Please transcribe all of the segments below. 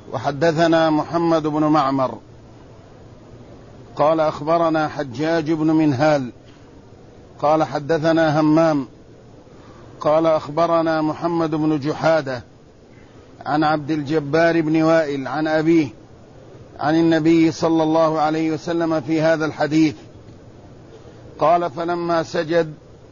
وحدثنا محمد بن معمر قال أخبرنا حجاج بن منهال قال حدثنا همام قال أخبرنا محمد بن جحادة عن عبد الجبار بن وائل عن أبيه عن النبي صلى الله عليه وسلم في هذا الحديث قال: فلما سجد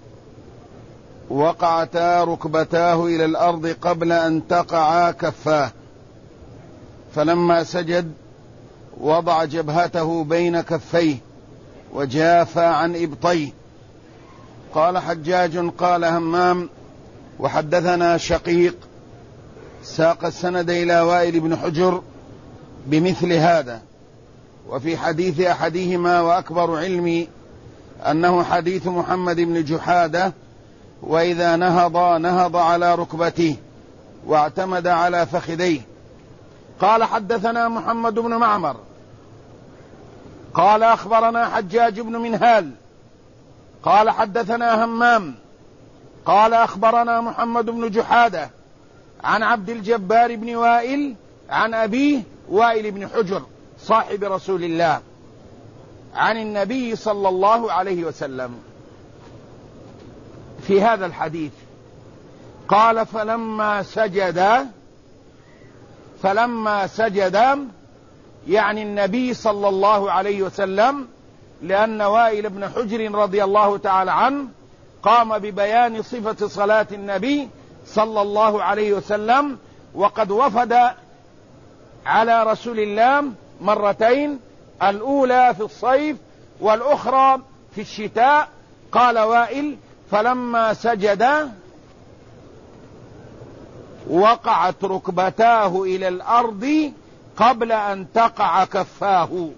وقعتا ركبتاه إلى الأرض قبل أن تقعا كفاه، فلما سجد وضع جبهته بين كفيه وجافى عن إبطيه. قال حجاج قال همام: وحدثنا شقيق ساق السند إلى وائل بن حجر بمثل هذا، وفي حديث أحدهما وأكبر علمي أنه حديث محمد بن جحادة، وإذا نهض على ركبته واعتمد على فخذيه. قال حدثنا محمد بن معمر قال أخبرنا حجاج بن منهال قال حدثنا همام قال أخبرنا محمد بن جحادة عن عبد الجبار بن وائل عن أبيه وائل بن حجر صاحب رسول الله عن النبي صلى الله عليه وسلم في هذا الحديث. قال: فلما سجد يعني النبي صلى الله عليه وسلم، لأن وائل بن حجر رضي الله تعالى عنه قام ببيان صفة صلاة النبي صلى الله عليه وسلم، وقد وفد على رسول الله مرتين، الأولى في الصيف والأخرى في الشتاء. قال وائل: فلما سجد وقعت ركبتاه إلى الأرض قبل أن تقع كفاه.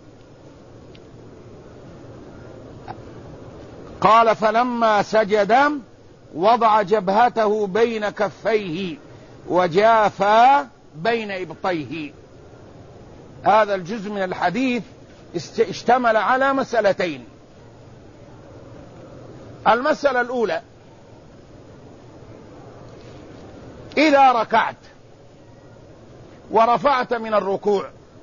قال: فلما سجد وضع جبهته بين كفيه وجافى بين إبطيه. هذا الجزء من الحديث اشتمل على مسألتين. المسألة الأولى: إذا ركعت ورفعت من الركوع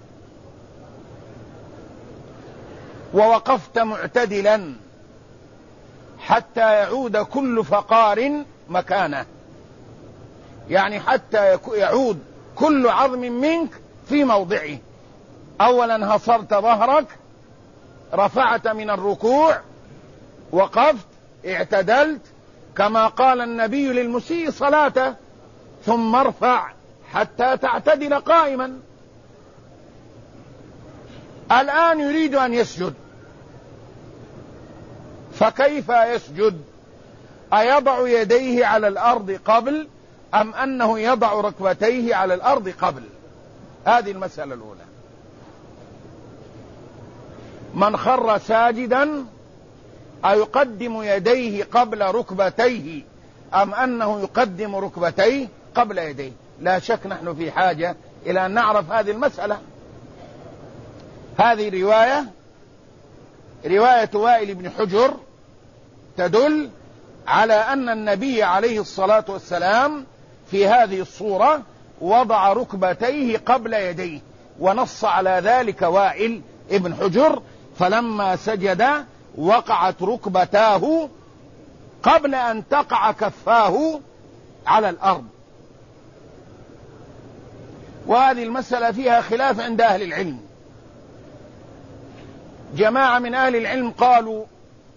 ووقفت معتدلا حتى يعود كل فقار مكانه، يعني حتى يعود كل عظم منك في موضعه. أولا هصرت ظهرك، رفعت من الركوع، وقفت، اعتدلت كما قال النبي للمسيء صلاته: ثم ارفع حتى تعتدل قائما. الآن يريد أن يسجد، فكيف يسجد؟ أيضع يديه على الأرض قبل أم أنه يضع ركبتيه على الأرض قبل؟ هذه المسألة الأولى. من خر ساجدا أيقدم يديه قبل ركبتيه أم أنه يقدم ركبتيه قبل يديه؟ لا شك نحن في حاجة إلى أن نعرف هذه المسألة. هذه رواية وائل بن حجر تدل على أن النبي عليه الصلاة والسلام في هذه الصورة وضع ركبتيه قبل يديه، ونص على ذلك وائل بن حجر: فلما سجد وقعت ركبتاه قبل أن تقع كفاه على الأرض. وهذه المسألة فيها خلاف عند أهل العلم. جماعة من أهل العلم قالوا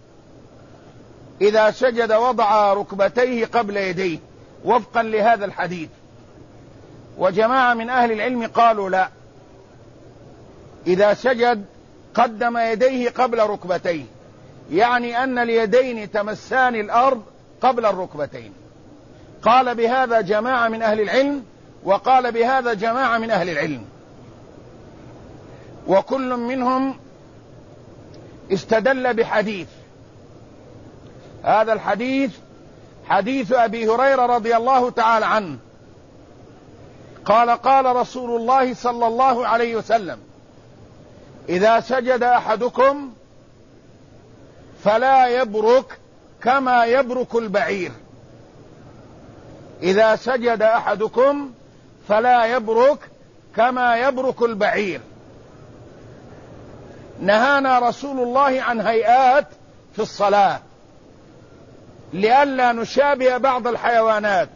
إذا سجد وضع ركبتيه قبل يديه وفقا لهذا الحديث، وجماعة من أهل العلم قالوا لا، إذا سجد قدم يديه قبل ركبتيه، يعني أن اليدين تمسان الأرض قبل الركبتين. قال بهذا جماعة من أهل العلم، وقال بهذا جماعة من أهل العلم، وكل منهم استدل بحديث. هذا الحديث حديث أبي هريرة رضي الله تعالى عنه قال: قال رسول الله صلى الله عليه وسلم: إذا سجد أحدكم فلا يبرك كما يبرك البعير. إذا سجد أحدكم فلا يبرك كما يبرك البعير. نهانا رسول الله عن هيئات في الصلاة لئلا نشابه بعض الحيوانات.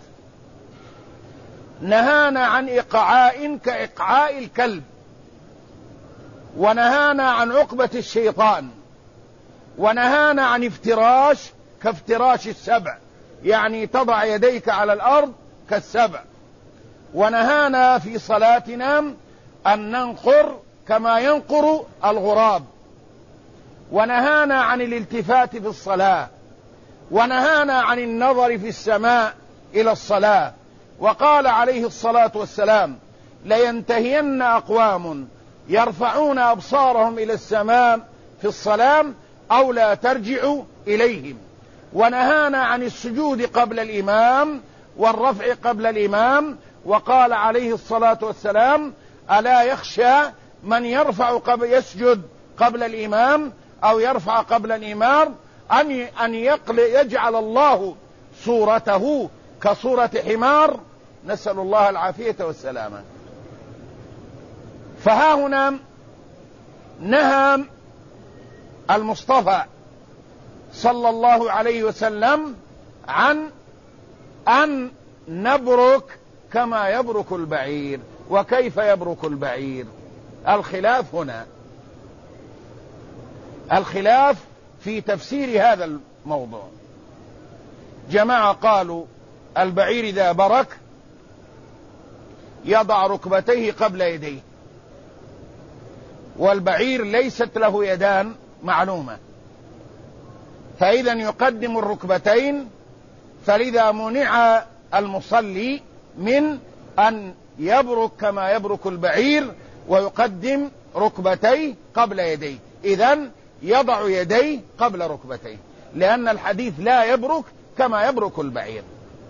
نهانا عن إقعاء كإقعاء الكلب، ونهانا عن عقبة الشيطان، ونهانا عن افتراش كافتراش السبع، يعني تضع يديك على الأرض كالسبع. ونهانا في صلاتنا أن ننقر كما ينقر الغراب. ونهانا عن الالتفات في الصلاة، ونهانا عن النظر في السماء إلى الصلاة. وقال عليه الصلاة والسلام: لينتهين أقوام يرفعون أبصارهم إلى السماء في الصلاة أو لا ترجعوا إليهم. ونهانا عن السجود قبل الإمام والرفع قبل الإمام. وقال عليه الصلاة والسلام: ألا يخشى من يسجد قبل الإمام أو يرفع قبل الإمام أن يجعل الله صورته كصورة حمار، نسأل الله العافية والسلامة. فها هنا نهى المصطفى صلى الله عليه وسلم عن أن نبرك كما يبرك البعير. وكيف يبرك البعير؟ الخلاف هنا، الخلاف في تفسير هذا الموضوع. جماعة قالوا البعير إذا برك يضع ركبتيه قبل يديه، والبعير ليست له يدان معلومة، فإذا يقدم الركبتين. فلذا منع المصلي من أن يبرك كما يبرك البعير ويقدم ركبتيه قبل يديه، إذن يضع يديه قبل ركبتيه، لأن الحديث لا يبرك كما يبرك البعير.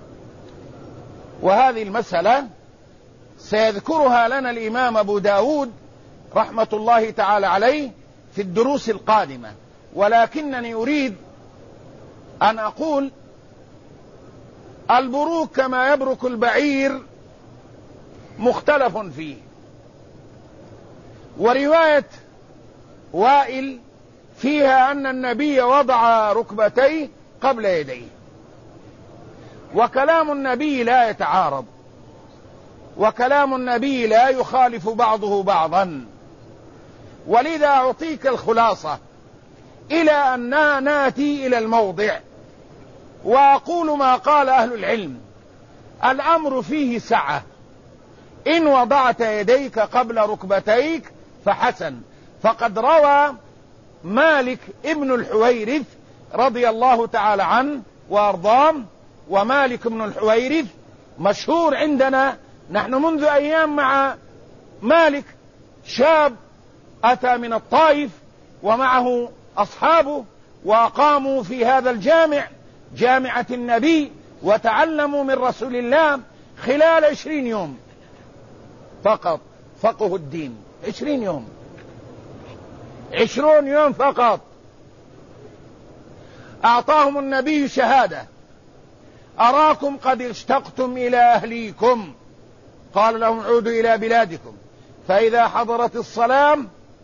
وهذه المسألة سيذكرها لنا الإمام أبو داود رحمة الله تعالى عليه في الدروس القادمة، ولكنني أريد أن أقول البروك كما يبرك البعير مختلف فيه. ورواية وائل فيها أن النبي وضع ركبتيه قبل يديه، وكلام النبي لا يتعارض، وكلام النبي لا يخالف بعضه بعضا. ولذا أعطيك الخلاصة إلى أننا ناتي إلى الموضع، وأقول ما قال أهل العلم: الأمر فيه سعة، إن وضعت يديك قبل ركبتيك فحسن. فقد روى مالك ابن الحويرث رضي الله تعالى عنه وأرضاه، ومالك ابن الحويرث مشهور عندنا، نحن منذ أيام مع مالك شاب أتى من الطائف ومعه أصحابه، وأقاموا في هذا الجامع، جامعة النبي، وتعلموا من رسول الله خلال 20 يوم فقط، فقه الدين 20 يوم، 20 يوم فقط. أعطاهم النبي شهادة: أراكم قد اشتقتم إلى أهليكم، قال لهم: عودوا إلى بلادكم، فإذا حضرت الصلاة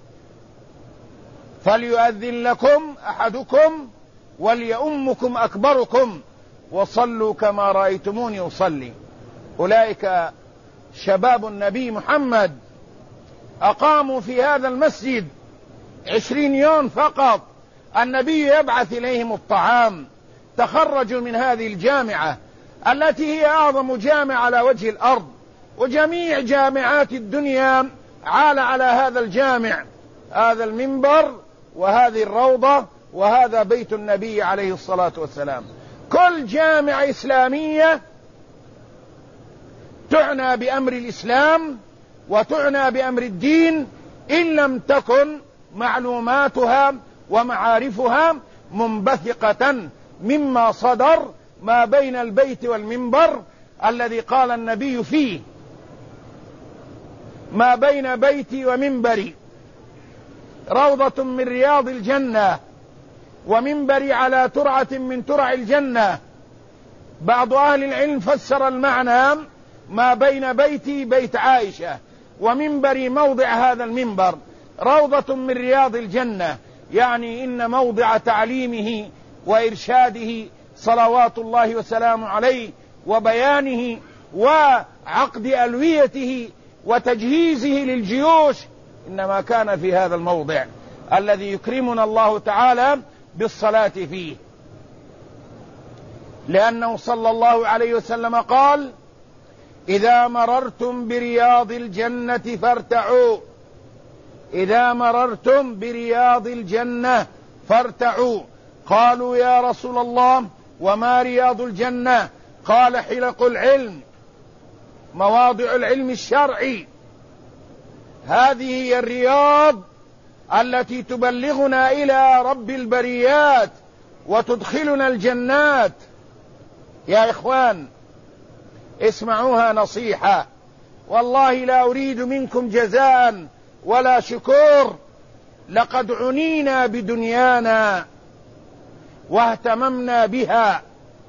فليؤذن لكم أحدكم وليؤمكم أكبركم، وصلوا كما رأيتموني أصلي. أولئك شباب النبي محمد أقاموا في هذا المسجد 20 يوم فقط، النبي يبعث إليهم الطعام. تخرجوا من هذه الجامعة التي هي أعظم جامعة على وجه الأرض، وجميع جامعات الدنيا عال على هذا الجامع، هذا المنبر وهذه الروضة وهذا بيت النبي عليه الصلاة والسلام. كل جامعة إسلامية تعنى بأمر الإسلام وتعنى بأمر الدين، إن لم تكن معلوماتها ومعارفها منبثقة مما صدر ما بين البيت والمنبر، الذي قال النبي فيه: ما بين بيتي ومنبري روضة من رياض الجنة، ومنبري على ترعة من ترع الجنة. بعض أهل العلم فسر المعنى: ما بين بيتي بيت عائشة، ومنبري موضع هذا المنبر روضة من رياض الجنة، يعني إن موضع تعليمه وإرشاده صلوات الله وسلامه عليه وبيانه وعقد ألويته وتجهيزه للجيوش إنما كان في هذا الموضع الذي يكرمنا الله تعالى بالصلاة فيه، لأنه صلى الله عليه وسلم قال: إذا مررتم برياض الجنة فارتعوا، إذا مررتم برياض الجنة فارتعوا. قالوا: يا رسول الله وما رياض الجنة؟ قال: حلق العلم، مواضع العلم الشرعي، هذه هي الرياض التي تبلغنا إلى رب البريات وتدخلنا الجنات. يا إخوان اسمعوها نصيحة، والله لا أريد منكم جزاء ولا شكور، لقد عنينا بدنيانا واهتممنا بها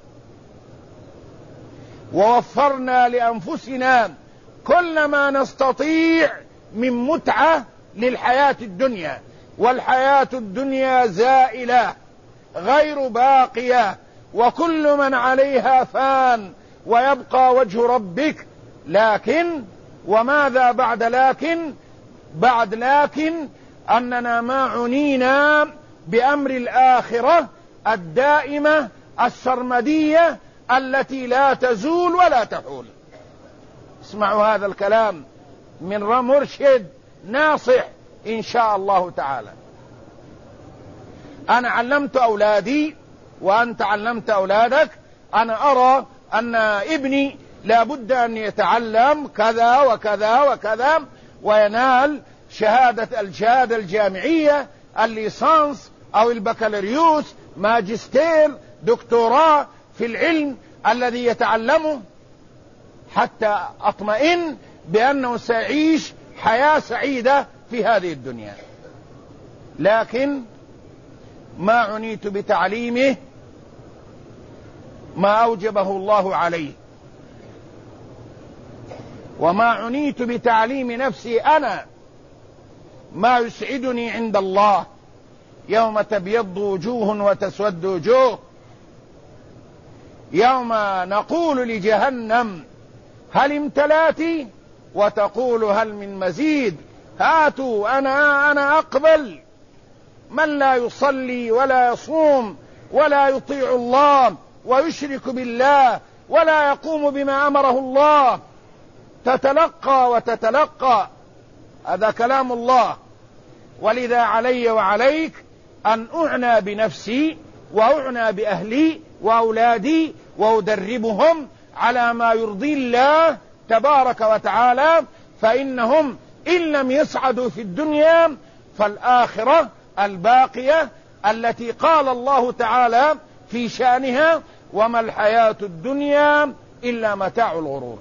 ووفرنا لأنفسنا كل ما نستطيع من متعة للحياة الدنيا، والحياة الدنيا زائلة غير باقية، وكل من عليها فان ويبقى وجه ربك. لكن وماذا بعد لكن؟ بعد لكن أننا ما عنينا بأمر الآخرة الدائمة السرمدية التي لا تزول ولا تحول. اسمعوا هذا الكلام من مرشد ناصح إن شاء الله تعالى. أنا علمت أولادي وأنت علمت أولادك، أنا أرى أن ابني لا بد أن يتعلم كذا وكذا وكذا وينال الشهادة الجامعية، الليسانس أو البكالوريوس، ماجستير، دكتوراه في العلم الذي يتعلمه، حتى أطمئن بأنه سيعيش حياة سعيدة في هذه الدنيا. لكن ما عنيت بتعليمه ما أوجبه الله عليه، وما عنيت بتعليم نفسي أنا ما يسعدني عند الله، يوم تبيض وجوه وتسود وجوه، يوم نقول لجهنم هل امتلأت وتقول هل من مزيد، هاتوا أنا أقبل. من لا يصلي ولا يصوم ولا يطيع الله ويشرك بالله ولا يقوم بما أمره الله تتلقى وتتلقى، هذا كلام الله. ولذا علي وعليك أن أعنى بنفسي وأعنى بأهلي وأولادي وأدربهم على ما يرضي الله تبارك وتعالى، فإنهم إن لم يسعدوا في الدنيا فالآخرة الباقية التي قال الله تعالى في شأنها: وما الحياة الدنيا إلا متاع الغرور.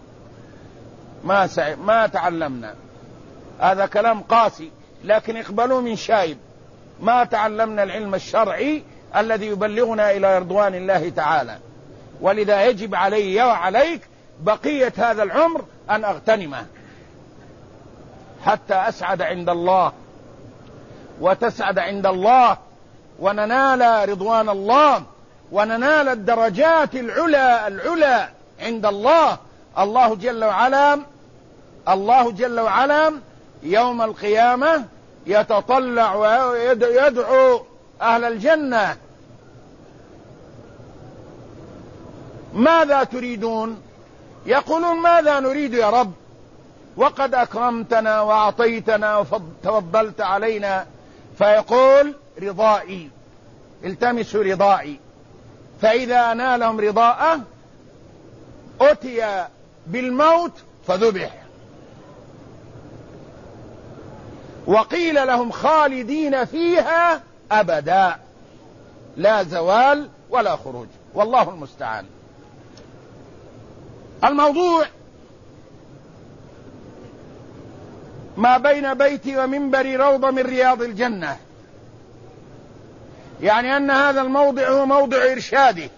ما تعلمنا، هذا كلام قاسي لكن اقبلوا من شايب، ما تعلمنا العلم الشرعي الذي يبلغنا إلى رضوان الله تعالى. ولذا يجب علي وعليك بقية هذا العمر أن أغتنمه حتى أسعد عند الله وتسعد عند الله، وننال رضوان الله وننال الدرجات العلى عند الله. الله جل وعلا يوم القيامة يتطلع ويدعو أهل الجنة: ماذا تريدون؟ يقولون: ماذا نريد يا رب، وقد أكرمتنا وأعطيتنا وتفضلت علينا. فيقول: رضائي، التمسوا رضائي. فإذا نالهم رضاءه أتي بالموت فذبح، وقيل لهم خالدين فيها أبدا، لا زوال ولا خروج، والله المستعان. الموضوع ما بين بيتي ومنبري روضة من رياض الجنة، يعني أن هذا الموضع هو موضع إرشاده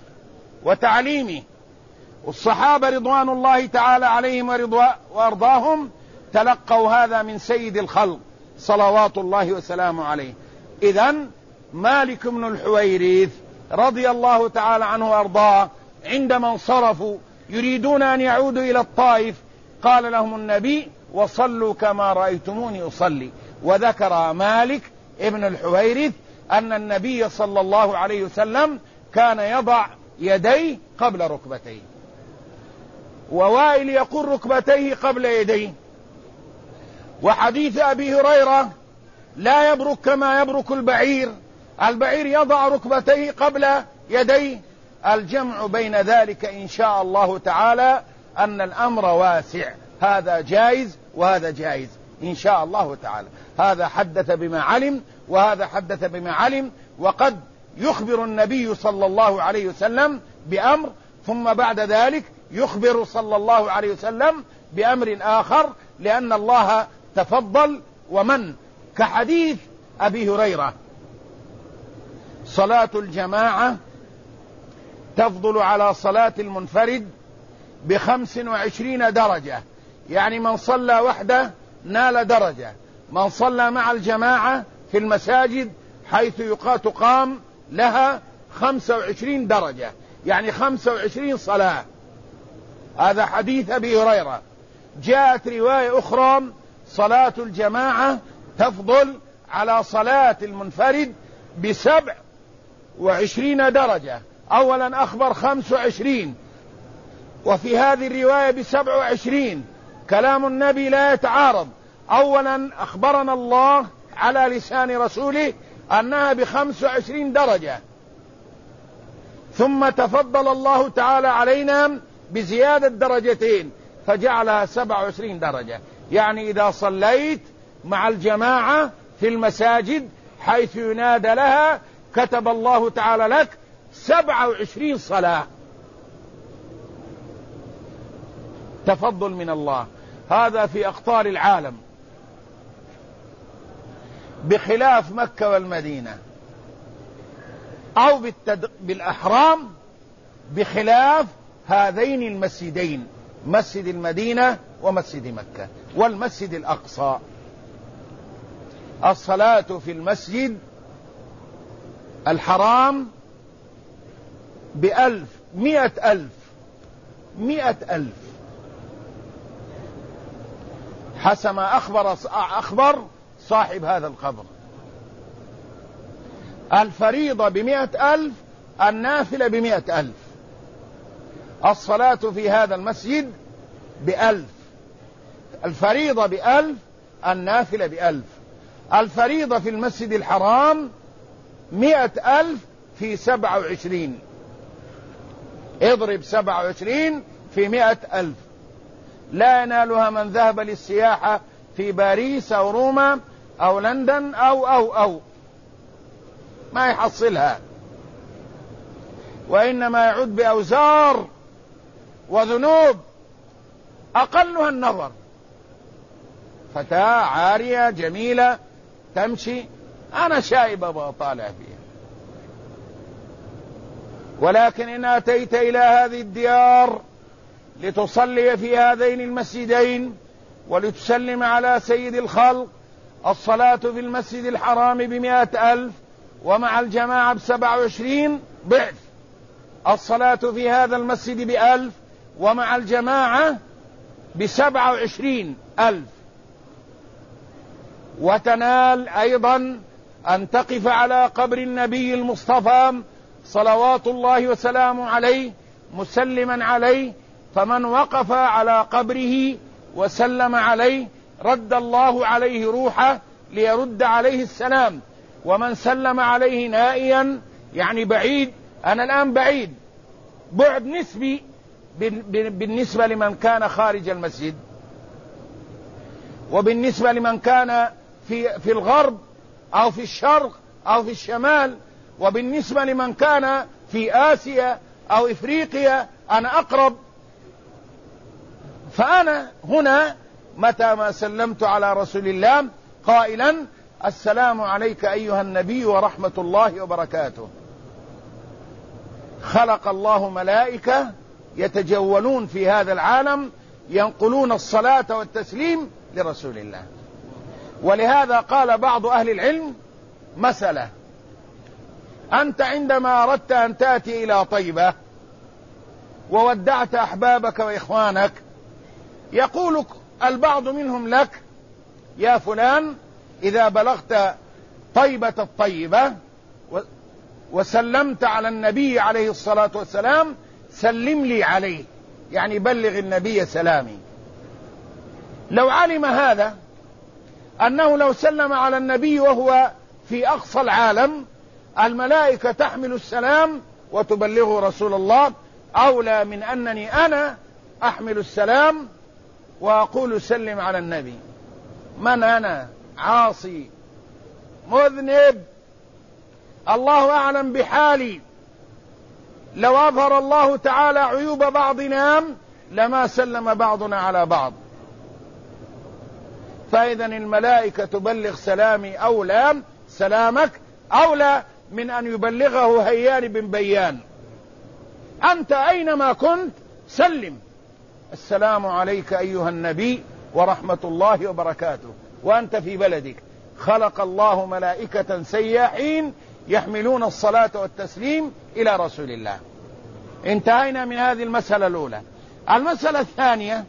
وتعليمه. والصحابة رضوان الله تعالى عليهم وأرضاهم تلقوا هذا من سيد الخلق صلوات الله وسلامه عليه. إذن مالك بن الحويرث رضي الله تعالى عنه وأرضاه عندما انصرفوا يريدون أن يعودوا إلى الطائف قال لهم النبي: وصلوا كما رأيتموني أصلي. وذكر مالك ابن الحويرث أن النبي صلى الله عليه وسلم كان يضع يديه قبل ركبتيه، ووائل يقول ركبتيه قبل يديه. وحديث أبي هريرة: لا يبرك كما يبرك البعير، البعير يضع ركبتيه قبل يديه. الجمع بين ذلك إن شاء الله تعالى أن الأمر واسع، هذا جائز وهذا جائز إن شاء الله تعالى. هذا حدث بما علم وهذا حدث بما علم، وقد يخبر النبي صلى الله عليه وسلم بأمر ثم بعد ذلك يخبر صلى الله عليه وسلم بأمر آخر، لأن الله تفضل ومن، كحديث أبي هريرة: صلاة الجماعة تفضل على صلاة المنفرد ب25 درجة، يعني من صلى وحده نال درجة، من صلى مع الجماعة في المساجد حيث تقام لها 25 درجة، يعني 25 صلاة. هذا حديث أبي هريرة. جاءت رواية أخرى: صلاة الجماعة تفضل على صلاة المنفرد ب27 درجة. أولا أخبر 25، وفي هذه الرواية ب27. كلام النبي لا يتعارض. أولا أخبرنا الله على لسان رسوله أنها ب25 درجة، ثم تفضل الله تعالى علينا بزيادة درجتين فجعلها 27 درجة. يعني إذا صليت مع الجماعة في المساجد حيث ينادى لها كتب الله تعالى لك 27 صلاة. تفضل من الله. هذا في أقطار العالم، بخلاف مكة والمدينة، أو بالأحرام بخلاف هذين المسجدين، مسجد المدينة ومسجد مكة والمسجد الأقصى. الصلاة في المسجد الحرام ب1000، 100,000 حسب ما أخبر صاحب هذا القبر. الفريضة ب100,000، النافلة ب100,000. الصلاة في هذا المسجد ب1000، الفريضة ب1000، النافلة ب1000. الفريضة في المسجد الحرام 100,000 في 27، اضرب 27 في 100,000. لا ينالها من ذهب للسياحة في باريس أو روما أو لندن أو ما يحصلها، وإنما يعود بأوزار وذنوب أقلها النظر. فتاة عارية جميلة تمشي، أنا شائبة بطالع فيها، ولكن إن أتيت إلى هذه الديار لتصلي في هذين المسجدين ولتسلم على سيد الخلق، الصلاة في المسجد الحرام ب100,000 ومع الجماعة ب27 ضعف، الصلاة في هذا المسجد ب1000 ومع الجماعة ب27,000. وتنال أيضا أن تقف على قبر النبي المصطفى صلوات الله وسلامه عليه مسلما عليه، فمن وقف على قبره وسلم عليه رد الله عليه روحه ليرد عليه السلام. ومن سلم عليه نائيا يعني بعيد، أنا الآن بعيد بعد نسبي بالنسبة لمن كان خارج المسجد، وبالنسبة لمن كان في الغرب أو في الشرق أو في الشمال، وبالنسبة لمن كان في آسيا أو إفريقيا أنا أقرب. فأنا هنا متى ما سلمت على رسول الله قائلا السلام عليك أيها النبي ورحمة الله وبركاته، خلق الله ملائكة يتجولون في هذا العالم ينقلون الصلاة والتسليم لرسول الله. ولهذا قال بعض أهل العلم مسألة: أنت عندما أردت أن تأتي إلى طيبة وودعت أحبابك وإخوانك، يقول البعض منهم لك: يا فلان، إذا بلغت طيبة الطيبة وسلمت على النبي عليه الصلاة والسلام سلم لي عليه، يعني بلغ النبي سلامي. لو علم هذا أنه لو سلم على النبي وهو في أقصى العالم الملائكة تحمل السلام وتبلغه رسول الله، أولى من أنني أنا أحمل السلام وأقول سلم على النبي. من أنا؟ عاصي مذنب، الله أعلم بحالي. لو أظهر الله تعالى عيوب بعضنا لما سلم بعضنا على بعض. فإذا الملائكة تبلغ سلامي أولى، سلامك أولى من أن يبلغه هيان بن بيان. أنت أينما كنت سلم: السلام عليك أيها النبي ورحمة الله وبركاته، وأنت في بلدك. خلق الله ملائكة سياحين يحملون الصلاة والتسليم إلى رسول الله. انتهينا من هذه المسألة الأولى. المسألة الثانية: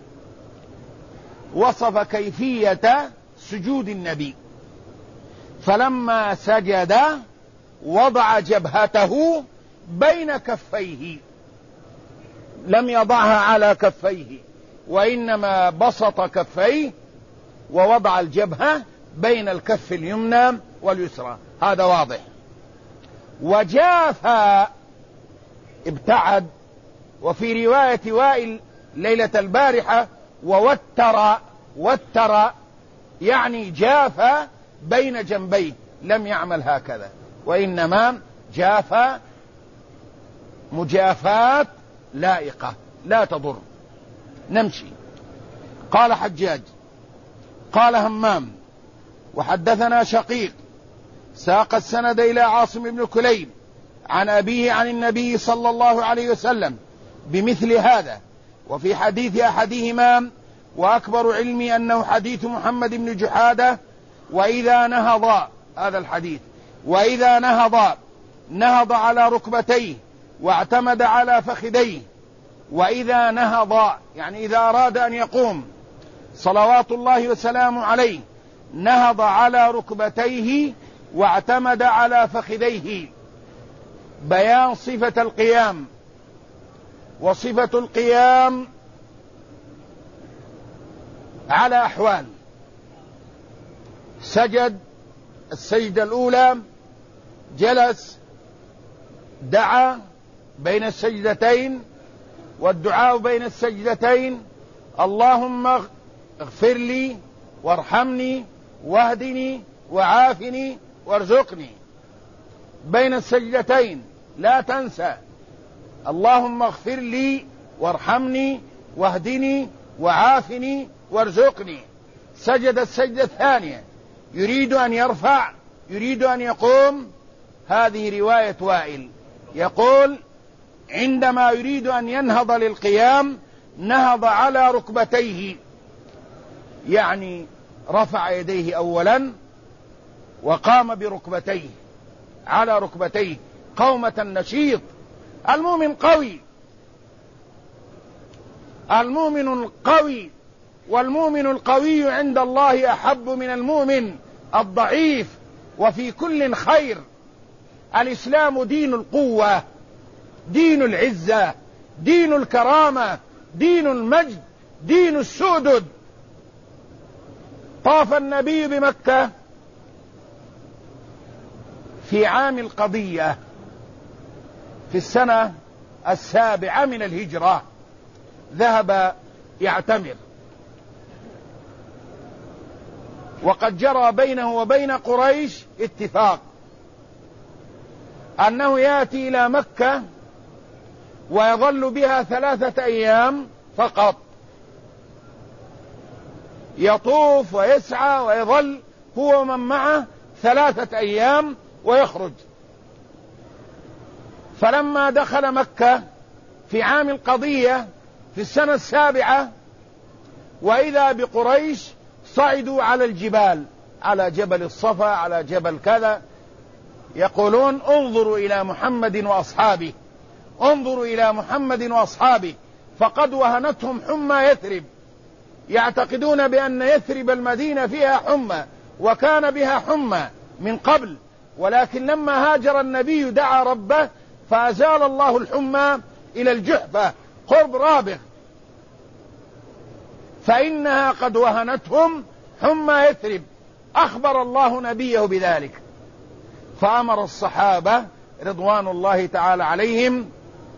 وصف كيفية سجود النبي، فلما سجد وضع جبهته بين كفيه، لم يضعها على كفيه وإنما بسط كفيه ووضع الجبهة بين الكف اليمنى واليسرى، هذا واضح. وجافى، ابتعد. وفي رواية وائل ليلة البارحة: ووتر يعني جافى بين جنبيه، لم يعمل هكذا، وإنما جافى مجافات لائقة لا تضر. نمشي. قال حجاج قال همام وحدثنا شقيق ساق السند إلى عاصم بن كليب عن أبيه عن النبي صلى الله عليه وسلم بمثل هذا. وفي حديث أحدهما وأكبر علمي أنه حديث محمد بن جحادة: وإذا نهض، هذا الحديث، وإذا نهض على ركبتيه واعتمد على فخذيه. وإذا نهض يعني إذا أراد أن يقوم صلوات الله وسلامه عليه، نهض على ركبتيه واعتمد على فخذيه. بيان صفة القيام. وصفة القيام على أحوال: سجد السجدة الأولى، جلس، دعا بين السجدتين، والدعاء بين السجدتين: اللهم اغفر لي وارحمني واهدني وعافني وارزقني. بين السجدتين لا تنسى: اللهم اغفر لي وارحمني واهدني وعافني وارزقني. سجد السجدة الثانية، يريد أن يرفع، يريد أن يقوم. هذه رواية وائل، يقول: عندما يريد أن ينهض للقيام نهض على ركبتيه، يعني رفع يديه أولا وقام بركبتيه، على ركبتيه قومة النشيط. المؤمن قوي، المؤمن القوي، والمؤمن القوي عند الله أحب من المؤمن الضعيف، وفي كل خير. الإسلام دين القوة، دين العزة، دين الكرامة، دين المجد، دين السؤدد. طاف النبي بمكة في عام القضية في السنة 7 من الهجرة، ذهب يعتمر، وقد جرى بينه وبين قريش اتفاق أنه يأتي إلى مكة ويظل بها 3 أيام فقط، يطوف ويسعى ويظل هو من معه 3 أيام ويخرج. فلما دخل مكة في عام القضية في السنة 7 وإذا بقريش صعدوا على الجبال، على جبل الصفا، على جبل كذا، يقولون انظروا إلى محمد وأصحابه، انظروا إلى محمد وأصحابه فقد وهنتهم حمى يثرب. يعتقدون بأن يثرب المدينة فيها حمى، وكان بها حمى من قبل، ولكن لما هاجر النبي دعا ربه فأزال الله الحمى إلى الجحفة قرب رابغ، فإنها قد وهنتهم حمى يثرب. أخبر الله نبيه بذلك، فأمر الصحابة رضوان الله تعالى عليهم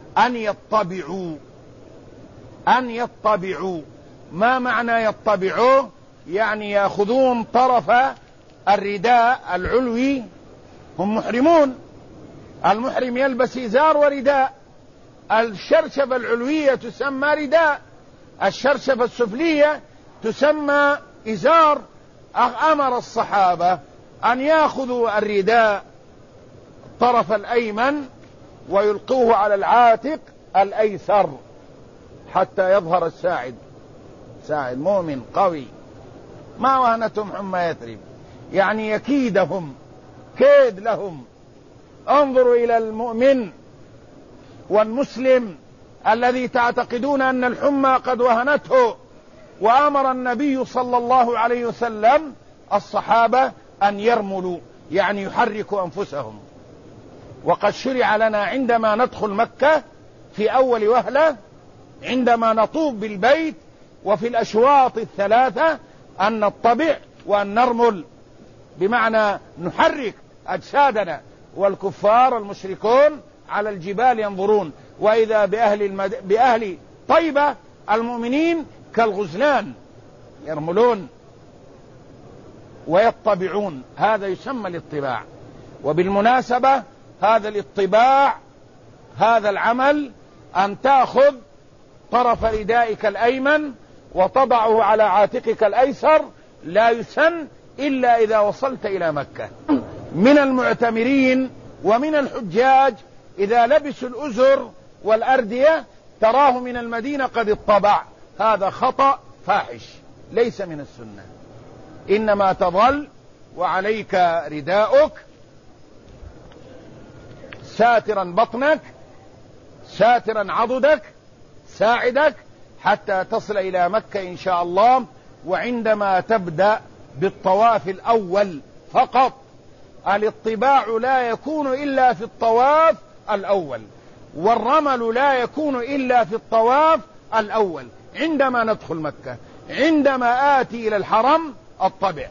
أن يطبعوا. ما معنى يطبعوا؟ يعني يأخذون طرف الرداء العلوي، هم محرمون، المحرم يلبس إزار ورداء، الشرشفة العلوية تسمى رداء، الشرشفة السفلية تسمى إزار. أمر الصحابة أن يأخذوا الرداء الطرف الأيمن ويلقوه على العاتق الأيسر حتى يظهر الساعد، ساعد مؤمن قوي ما وهنتهم حمى يثرب، يعني يكيدهم كيد لهم. انظروا إلى المؤمن والمسلم الذي تعتقدون أن الحمى قد وهنته، وأمر النبي صلى الله عليه وسلم الصحابة أن يرملوا، يعني يحركوا أنفسهم. وقد شرع لنا عندما ندخل مكة في أول وهلة، عندما نطوف بالبيت وفي الأشواط الثلاثة، أن نطبع وأن نرمل، بمعنى نحرك أجسادنا. والكفار المشركون على الجبال ينظرون، وإذا بأهل طيبة المؤمنين كالغزلان يرملون ويطبعون، هذا يسمى الاطباع. وبالمناسبة هذا الاطباع، هذا العمل، أن تأخذ طرف ردائك الأيمن وتضعه على عاتقك الأيسر، لا يسن إلا إذا وصلت إلى مكة. من المعتمرين ومن الحجاج إذا لبسوا الأزر والأردية تراه من المدينة قد اطبع، هذا خطأ فاحش ليس من السنة. إنما تظل وعليك رداؤك ساترا بطنك، ساترا عضدك، ساعدك، حتى تصل إلى مكة إن شاء الله. وعندما تبدأ بالطواف الأول فقط، الاطباع لا يكون إلا في الطواف الأول، والرمل لا يكون إلا في الطواف الأول. عندما ندخل مكة، عندما آتي إلى الحرم الطبع،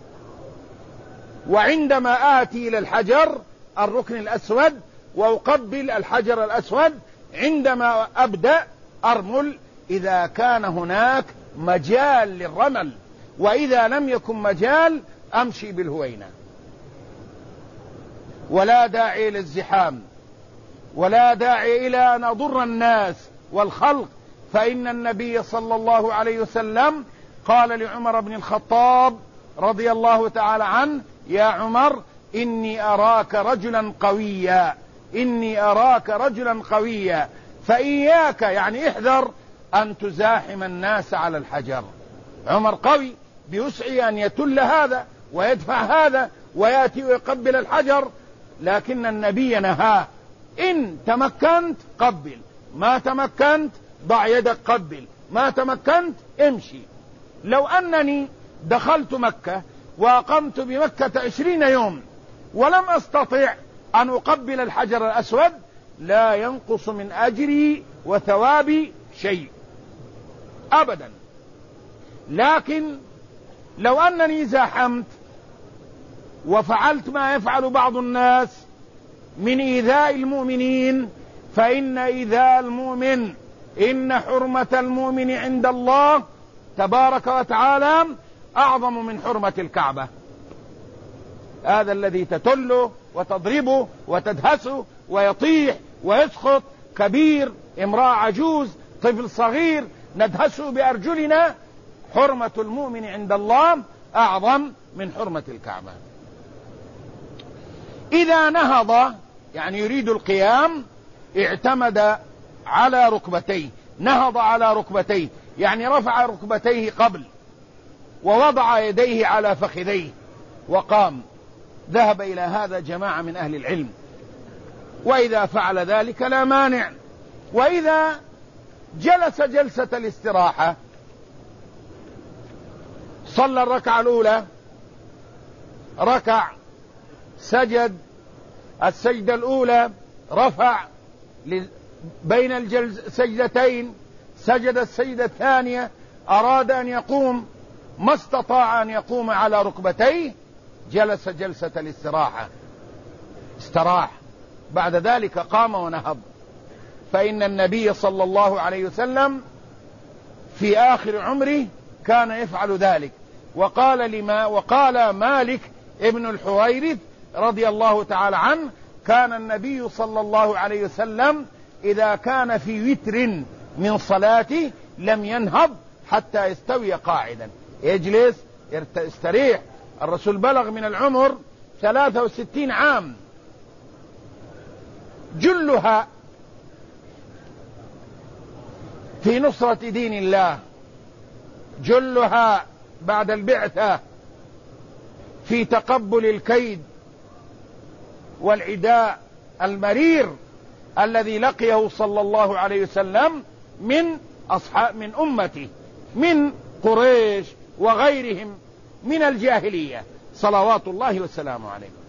وعندما آتي إلى الحجر الركن الأسود وأقبل الحجر الأسود، عندما أبدأ أرمل إذا كان هناك مجال للرمل، وإذا لم يكن مجال أمشي بالهوينة. ولا داعي للزحام، ولا داعي إلى أن أضر الناس والخلق، فإن النبي صلى الله عليه وسلم قال لعمر بن الخطاب رضي الله تعالى عنه: يا عمر إني أراك رجلا قويا، إني أراك رجلا قويا، فإياك، يعني احذر أن تزاحم الناس على الحجر. عمر قوي بيسعي أن يتل هذا ويدفع هذا ويأتي ويقبل الحجر، لكن النبي نهاه: إن تمكنت قبل، ما تمكنت ضع يدك قبل، ما تمكنت امشي. لو أنني دخلت مكة وأقمت بمكة 20 يوم ولم أستطع أن أقبل الحجر الأسود، لا ينقص من أجري وثوابي شيء أبدا. لكن لو أنني زاحمت وفعلت ما يفعل بعض الناس من إيذاء المؤمنين، فإن إيذاء المؤمن، إن حرمة المؤمن عند الله تبارك وتعالى أعظم من حرمة الكعبة. هذا الذي تتله وتضربه وتدهسه ويطيح ويسقط، كبير، امرأة عجوز، طفل صغير، ندهسه بأرجلنا، حرمة المؤمن عند الله أعظم من حرمة الكعبة. إذا نهض، يعني يريد القيام، اعتمد على ركبتيه، نهض على ركبتيه، يعني رفع ركبتيه قبل ووضع يديه على فخذيه وقام. ذهب إلى هذا جماعة من أهل العلم، وإذا فعل ذلك لا مانع. وإذا جلس جلسة الاستراحة صلى الركعة الأولى، ركع، سجد السجدة الأولى، رفع بين السجدتين، سجد السجدة الثانية، أراد أن يقوم ما استطاع أن يقوم على ركبتيه، جلس جلسة الاستراحة، استراح، بعد ذلك قام ونهض. فإن النبي صلى الله عليه وسلم في آخر عمره كان يفعل ذلك. وقال مالك ابن الحويرث رضي الله تعالى عنه: كان النبي صلى الله عليه وسلم إذا كان في وتر من صلاته لم ينهض حتى يستوي قاعدا، يجلس يستريح. الرسول بلغ من العمر 63 عام، جلها في نصرة دين الله، جلها بعد البعثة في تقبل الكيد والعداء المرير الذي لقيه صلى الله عليه وسلم من أمته، من قريش وغيرهم من الجاهلية، صلوات الله وسلامه عليه.